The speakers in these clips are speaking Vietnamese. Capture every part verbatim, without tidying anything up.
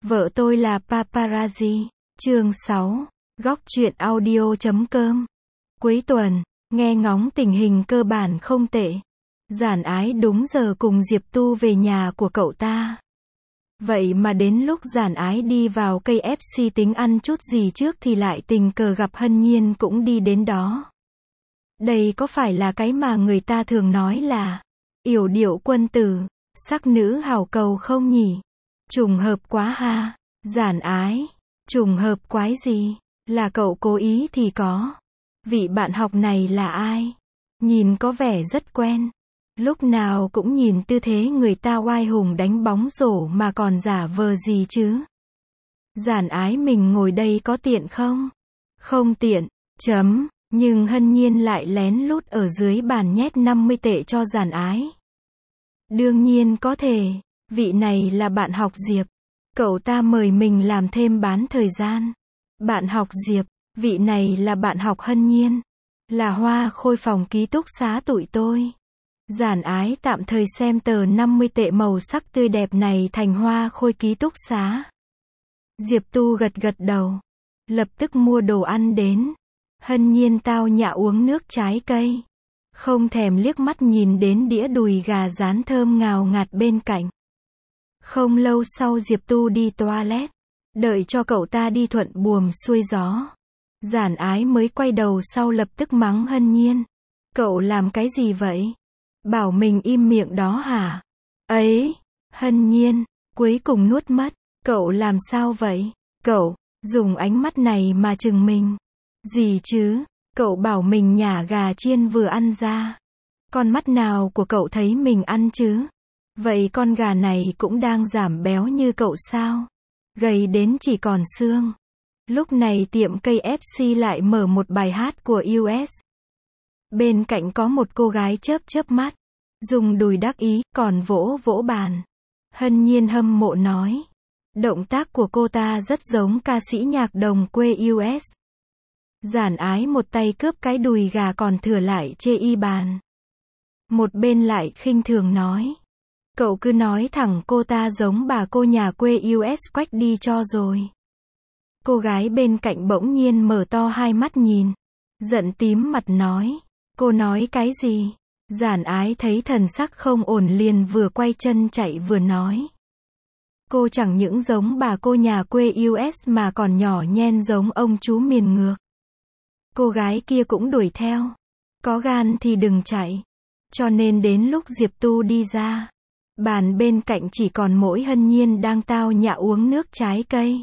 Vợ tôi là paparazzi. Chương sáu. Góc truyện audio chấm com. Cuối tuần, nghe ngóng tình hình cơ bản không tệ. Giản Ái đúng giờ cùng Diệp Tu về nhà của cậu ta. Vậy mà đến lúc Giản Ái đi vào ca ép xê tính ăn chút gì trước thì lại tình cờ gặp Hân Nhiên cũng đi đến đó. Đây có phải là cái mà người ta thường nói là yểu điệu quân tử, sắc nữ hảo cầu không nhỉ? Trùng hợp quá ha. Giản Ái, trùng hợp quái gì? Là cậu cố ý thì có. Vị bạn học này là ai? Nhìn có vẻ rất quen. Lúc nào cũng nhìn tư thế người ta oai hùng đánh bóng rổ mà còn giả vờ gì chứ? Giản Ái mình ngồi đây có tiện không? Không tiện, chấm. Nhưng Hân Nhiên lại lén lút ở dưới bàn nhét năm mươi tệ cho Giản Ái. Đương nhiên có thể, vị này là bạn học Diệp. Cậu ta mời mình làm thêm bán thời gian. Bạn học Diệp, vị này là bạn học Hân Nhiên. Là hoa khôi phòng ký túc xá tụi tôi. Giản Ái tạm thời xem tờ năm mươi tệ màu sắc tươi đẹp này thành hoa khôi ký túc xá. Diệp Tu gật gật đầu. Lập tức mua đồ ăn đến. Hân Nhiên tao nhã uống nước trái cây. Không thèm liếc mắt nhìn đến đĩa đùi gà rán thơm ngào ngạt bên cạnh. Không lâu sau Diệp Tu đi toilet. Đợi cho cậu ta đi thuận buồm xuôi gió. Giản Ái mới quay đầu sau lập tức mắng Hân Nhiên. Cậu làm cái gì vậy? Bảo mình im miệng đó hả? Ấy, Hân Nhiên, cuối cùng nuốt mất. Cậu làm sao vậy? Cậu, dùng ánh mắt này mà chừng mình. Gì chứ? Cậu bảo mình nhả gà chiên vừa ăn ra. Con mắt nào của cậu thấy mình ăn chứ? Vậy con gà này cũng đang giảm béo như cậu sao? Gầy đến chỉ còn xương. Lúc này tiệm ca ép xê lại mở một bài hát của u ét. Bên cạnh có một cô gái chớp chớp mắt. Dùng đùi đắc ý, còn vỗ vỗ bàn. Hân Nhiên hâm mộ nói. Động tác của cô ta rất giống ca sĩ nhạc đồng quê u ét. Giản Ái một tay cướp cái đùi gà còn thừa lại chê y bàn. Một bên lại khinh thường nói. Cậu cứ nói thẳng cô ta giống bà cô nhà quê u ét quách đi cho rồi. Cô gái bên cạnh bỗng nhiên mở to hai mắt nhìn. Giận tím mặt nói. Cô nói cái gì? Giản Ái thấy thần sắc không ổn liền vừa quay chân chạy vừa nói. Cô chẳng những giống bà cô nhà quê u ét mà còn nhỏ nhen giống ông chú miền ngược. Cô gái kia cũng đuổi theo. Có gan thì đừng chạy. Cho nên đến lúc Diệp Tu đi ra. Bàn bên cạnh chỉ còn mỗi Hân Nhiên đang tao nhã uống nước trái cây.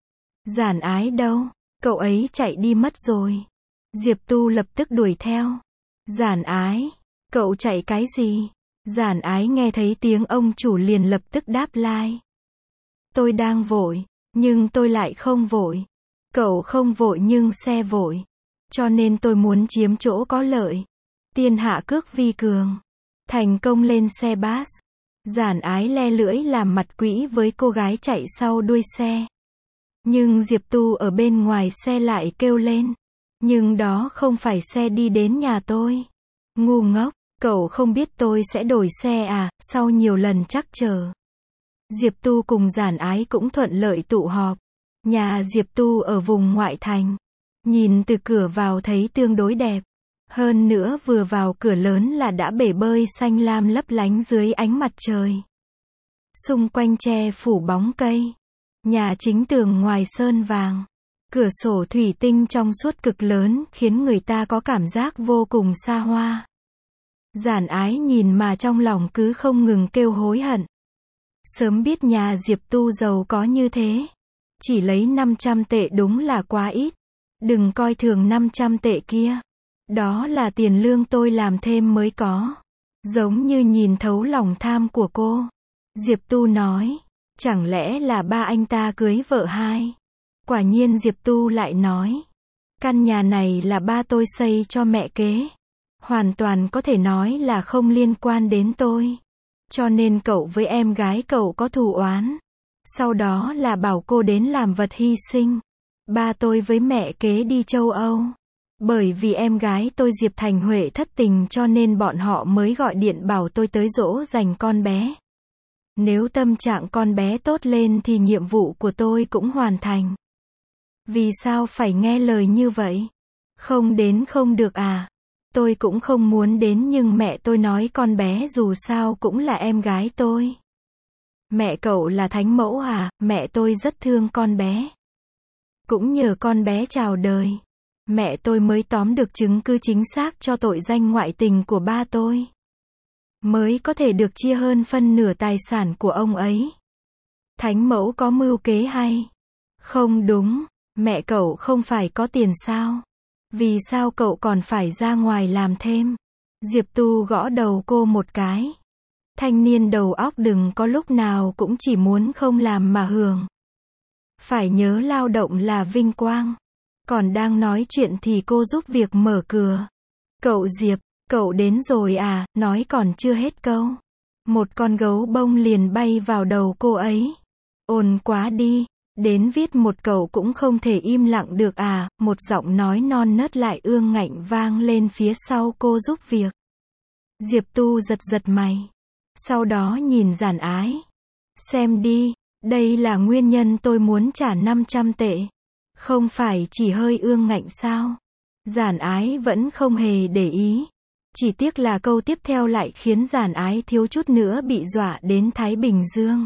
Giản Ái đâu? Cậu ấy chạy đi mất rồi. Diệp Tu lập tức đuổi theo. Giản Ái, cậu chạy cái gì? Giản Ái nghe thấy tiếng ông chủ liền lập tức đáp lai. Tôi đang vội, nhưng tôi lại không vội. Cậu không vội nhưng xe vội. Cho nên tôi muốn chiếm chỗ có lợi. Tiên hạ cước vi cường. Thành công lên xe bus. Giản Ái le lưỡi làm mặt quỹ với cô gái chạy sau đuôi xe. Nhưng Diệp Tu ở bên ngoài xe lại kêu lên. Nhưng đó không phải xe đi đến nhà tôi. Ngu ngốc, cậu không biết tôi sẽ đổi xe à, sau nhiều lần trắc trở. Diệp Tu cùng Giản Ái cũng thuận lợi tụ họp. Nhà Diệp Tu ở vùng ngoại thành. Nhìn từ cửa vào thấy tương đối đẹp. Hơn nữa vừa vào cửa lớn là đã bể bơi xanh lam lấp lánh dưới ánh mặt trời. Xung quanh che phủ bóng cây. Nhà chính tường ngoài sơn vàng. Cửa sổ thủy tinh trong suốt cực lớn khiến người ta có cảm giác vô cùng xa hoa. Giản Ái nhìn mà trong lòng cứ không ngừng kêu hối hận. Sớm biết nhà Diệp Tu giàu có như thế. Chỉ lấy năm trăm tệ đúng là quá ít. Đừng coi thường năm trăm tệ kia. Đó là tiền lương tôi làm thêm mới có. Giống như nhìn thấu lòng tham của cô. Diệp Tu nói. Chẳng lẽ là ba anh ta cưới vợ hai? Quả nhiên Diệp Tu lại nói. Căn nhà này là ba tôi xây cho mẹ kế. Hoàn toàn có thể nói là không liên quan đến tôi. Cho nên cậu với em gái cậu có thù oán. Sau đó là bảo cô đến làm vật hy sinh. Ba tôi với mẹ kế đi châu Âu. Bởi vì em gái tôi Diệp Thành Huệ thất tình cho nên bọn họ mới gọi điện bảo tôi tới dỗ dành con bé. Nếu tâm trạng con bé tốt lên thì nhiệm vụ của tôi cũng hoàn thành. Vì sao phải nghe lời như vậy? Không đến không được à? Tôi cũng không muốn đến nhưng mẹ tôi nói con bé dù sao cũng là em gái tôi. Mẹ cậu là thánh mẫu à? Mẹ tôi rất thương con bé. Cũng nhờ con bé chào đời, mẹ tôi mới tóm được chứng cứ chính xác cho tội danh ngoại tình của ba tôi. Mới có thể được chia hơn phân nửa tài sản của ông ấy. Thánh mẫu có mưu kế hay? Không đúng, mẹ cậu không phải có tiền sao? Vì sao cậu còn phải ra ngoài làm thêm? Diệp Tu gõ đầu cô một cái. Thanh niên đầu óc đừng có lúc nào cũng chỉ muốn không làm mà hưởng. Phải nhớ lao động là vinh quang. Còn đang nói chuyện thì cô giúp việc mở cửa. Cậu Diệp, cậu đến rồi à? Nói còn chưa hết câu. Một con gấu bông liền bay vào đầu cô ấy. Ồn quá đi, đến viết một cậu cũng không thể im lặng được à? Một giọng nói non nớt lại ương ngạnh vang lên phía sau cô giúp việc. Diệp Tu giật giật mày. Sau đó nhìn Giản Ái. Xem đi, đây là nguyên nhân tôi muốn trả năm trăm tệ. Không phải chỉ hơi ương ngạnh sao? Giản Ái vẫn không hề để ý. Chỉ tiếc là câu tiếp theo lại khiến Giản Ái thiếu chút nữa bị dọa đến Thái Bình Dương.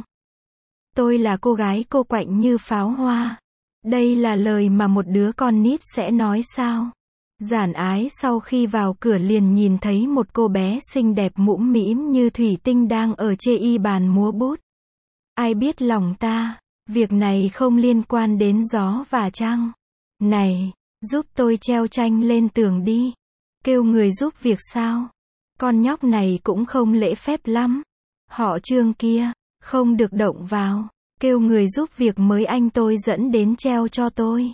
Tôi là cô gái cô quạnh như pháo hoa. Đây là lời mà một đứa con nít sẽ nói sao? Giản Ái sau khi vào cửa liền nhìn thấy một cô bé xinh đẹp mũm mĩm như thủy tinh đang ở chê y bàn múa bút. Ai biết lòng ta, việc này không liên quan đến gió và trăng. Này, giúp tôi treo tranh lên tường đi. Kêu người giúp việc sao? Con nhóc này cũng không lễ phép lắm. Họ Trương kia, không được động vào. Kêu người giúp việc mới anh tôi dẫn đến treo cho tôi.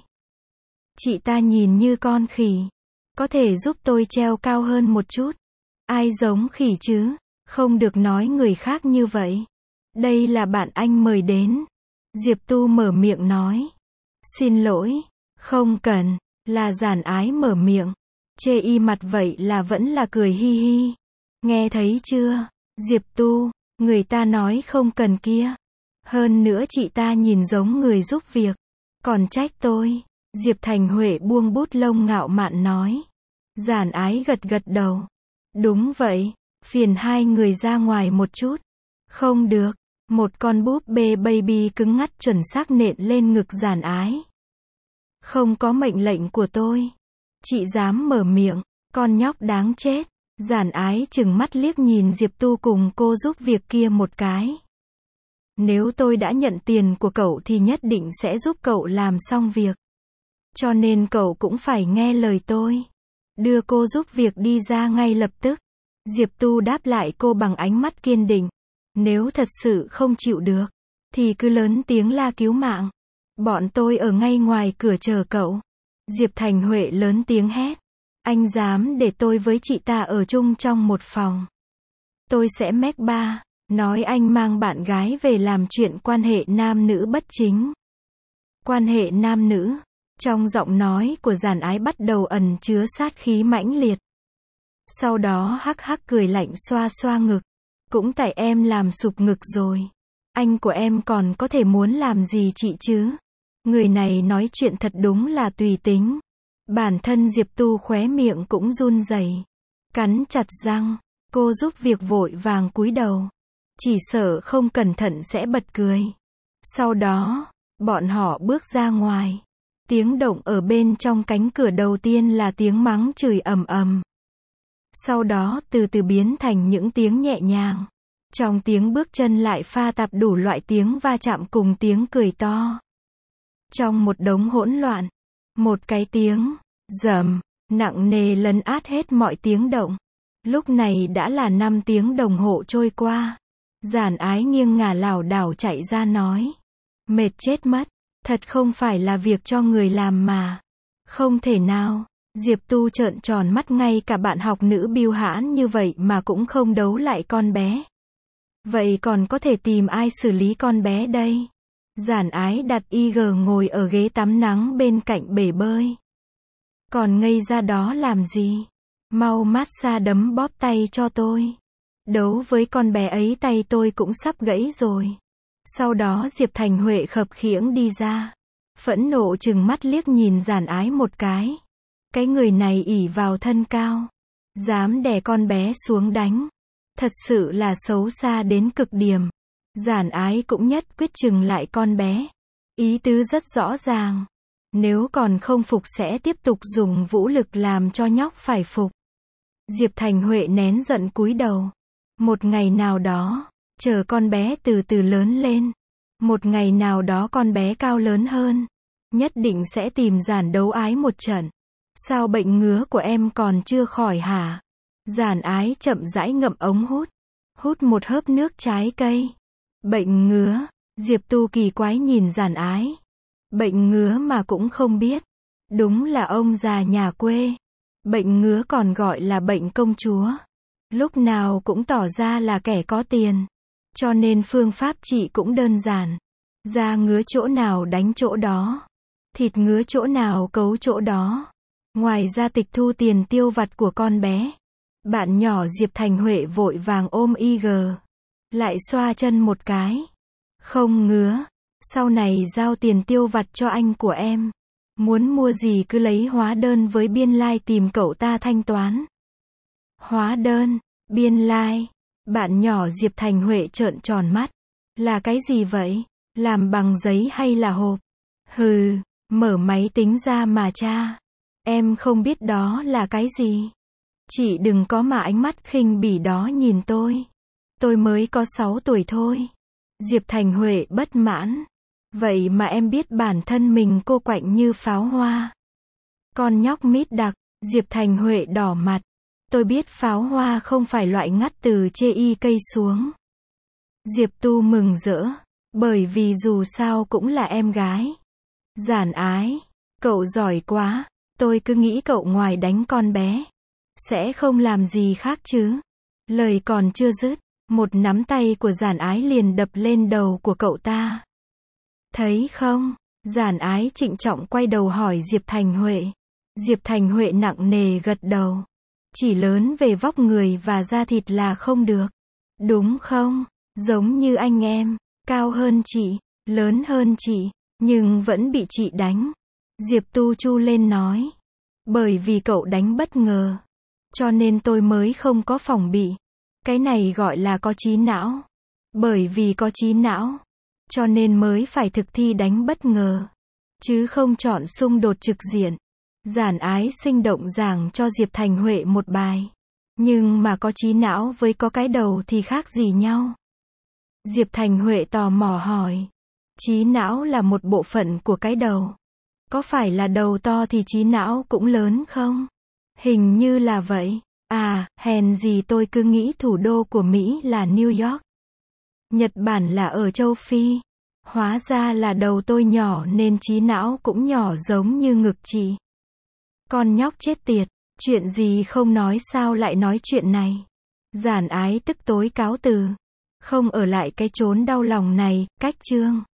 Chị ta nhìn như con khỉ. Có thể giúp tôi treo cao hơn một chút. Ai giống khỉ chứ? Không được nói người khác như vậy. Đây là bạn anh mời đến. Diệp Tu mở miệng nói. Xin lỗi. Không cần. Là Giản Ái mở miệng. Chê y mặt vậy là vẫn là cười hi hi. Nghe thấy chưa? Diệp Tu, người ta nói không cần kia. Hơn nữa chị ta nhìn giống người giúp việc. Còn trách tôi. Diệp Thành Huệ buông bút lông ngạo mạn nói. Giản Ái gật gật đầu. Đúng vậy. Phiền hai người ra ngoài một chút. Không được. Một con búp bê baby cứng ngắt chuẩn xác nện lên ngực Giản Ái. Không có mệnh lệnh của tôi. Chị dám mở miệng. Con nhóc đáng chết. Giản Ái chừng mắt liếc nhìn Diệp Tu cùng cô giúp việc kia một cái. Nếu tôi đã nhận tiền của cậu thì nhất định sẽ giúp cậu làm xong việc. Cho nên cậu cũng phải nghe lời tôi. Đưa cô giúp việc đi ra ngay lập tức. Diệp Tu đáp lại cô bằng ánh mắt kiên định. Nếu thật sự không chịu được, thì cứ lớn tiếng la cứu mạng. Bọn tôi ở ngay ngoài cửa chờ cậu. Diệp Thành Huệ lớn tiếng hét. Anh dám để tôi với chị ta ở chung trong một phòng. Tôi sẽ mách ba, nói anh mang bạn gái về làm chuyện quan hệ nam nữ bất chính. Quan hệ nam nữ. Trong giọng nói của Giản Ái bắt đầu ẩn chứa sát khí mãnh liệt. Sau đó hắc hắc cười lạnh xoa xoa ngực. Cũng tại em làm sụp ngực rồi. Anh của em còn có thể muốn làm gì chị chứ? Người này nói chuyện thật đúng là tùy tính. Bản thân Diệp Tu khóe miệng cũng run rẩy, cắn chặt răng. Cô giúp việc vội vàng cúi đầu. Chỉ sợ không cẩn thận sẽ bật cười. Sau đó, bọn họ bước ra ngoài. Tiếng động ở bên trong cánh cửa đầu tiên là tiếng mắng chửi ầm ầm. Sau đó từ từ biến thành những tiếng nhẹ nhàng. Trong tiếng bước chân lại pha tạp đủ loại tiếng va chạm cùng tiếng cười to. Trong một đống hỗn loạn, một cái tiếng rầm nặng nề lấn át hết mọi tiếng động. Lúc này đã là năm tiếng đồng hồ trôi qua. Giản Ái nghiêng ngả lảo đảo chạy ra nói. Mệt chết mất. Thật không phải là việc cho người làm mà. Không thể nào. Diệp Tu trợn tròn mắt, ngay cả bạn học nữ bưu hãn như vậy mà cũng không đấu lại con bé. Vậy còn có thể tìm ai xử lý con bé đây? Giản Ái đặt i giê ngồi ở ghế tắm nắng bên cạnh bể bơi. Còn ngây ra đó làm gì? Mau massage đấm bóp tay cho tôi. Đấu với con bé ấy tay tôi cũng sắp gãy rồi. Sau đó Diệp Thành Huệ khập khiễng đi ra. Phẫn nộ trừng mắt liếc nhìn Giản Ái một cái. Cái người này ỷ vào thân cao. Dám đè con bé xuống đánh. Thật sự là xấu xa đến cực điểm. Giản Ái cũng nhất quyết chừng lại con bé. Ý tứ rất rõ ràng. Nếu còn không phục sẽ tiếp tục dùng vũ lực làm cho nhóc phải phục. Diệp Thành Huệ nén giận cúi đầu. Một ngày nào đó, chờ con bé từ từ lớn lên. Một ngày nào đó con bé cao lớn hơn. Nhất định sẽ tìm Giản đấu ái một trận. Sao bệnh ngứa của em còn chưa khỏi hả? Giản Ái chậm rãi ngậm ống hút. Hút một hớp nước trái cây. Bệnh ngứa. Diệp Tu kỳ quái nhìn Giản Ái. Bệnh ngứa mà cũng không biết. Đúng là ông già nhà quê. Bệnh ngứa còn gọi là bệnh công chúa. Lúc nào cũng tỏ ra là kẻ có tiền. Cho nên phương pháp trị cũng đơn giản. Da ngứa chỗ nào đánh chỗ đó. Thịt ngứa chỗ nào cấu chỗ đó. Ngoài ra tịch thu tiền tiêu vặt của con bé. Bạn nhỏ Diệp Thành Huệ vội vàng ôm i giê. Lại xoa chân một cái. Không ngứa. Sau này giao tiền tiêu vặt cho anh của em. Muốn mua gì cứ lấy hóa đơn với biên lai tìm cậu ta thanh toán. Hóa đơn, biên lai. Bạn nhỏ Diệp Thành Huệ trợn tròn mắt. Là cái gì vậy? Làm bằng giấy hay là hộp? Hừ, mở máy tính ra mà tra. Em không biết đó là cái gì. Chị đừng có mà ánh mắt khinh bỉ đó nhìn tôi. Tôi mới có sáu tuổi thôi. Diệp Thành Huệ bất mãn. Vậy mà em biết bản thân mình cô quạnh như pháo hoa. Con nhóc mít đặc. Diệp Thành Huệ đỏ mặt. Tôi biết pháo hoa không phải loại ngắt từ chê y cây xuống. Diệp Tu mừng rỡ. Bởi vì dù sao cũng là em gái. Giản Ái. Cậu giỏi quá. Tôi cứ nghĩ cậu ngoài đánh con bé. Sẽ không làm gì khác chứ. Lời còn chưa dứt. Một nắm tay của Giản Ái liền đập lên đầu của cậu ta. Thấy không? Giản Ái trịnh trọng quay đầu hỏi Diệp Thành Huệ. Diệp Thành Huệ nặng nề gật đầu. Chỉ lớn về vóc người và da thịt là không được. Đúng không? Giống như anh em. Cao hơn chị. Lớn hơn chị. Nhưng vẫn bị chị đánh. Diệp Tu chu lên nói. Bởi vì cậu đánh bất ngờ. Cho nên tôi mới không có phòng bị. Cái này gọi là có trí não. Bởi vì có trí não. Cho nên mới phải thực thi đánh bất ngờ. Chứ không chọn xung đột trực diện. Giản Ái sinh động giảng cho Diệp Thành Huệ một bài. Nhưng mà có trí não với có cái đầu thì khác gì nhau? Diệp Thành Huệ tò mò hỏi. Trí não là một bộ phận của cái đầu. Có phải là đầu to thì trí não cũng lớn không? Hình như là vậy. À, hèn gì tôi cứ nghĩ thủ đô của Mỹ là New York. Nhật Bản là ở châu Phi. Hóa ra là đầu tôi nhỏ nên trí não cũng nhỏ giống như ngực chị. Con nhóc chết tiệt. Chuyện gì không nói sao lại nói chuyện này. Giản Ái tức tối cáo từ. Không ở lại cái chốn đau lòng này, cách chương.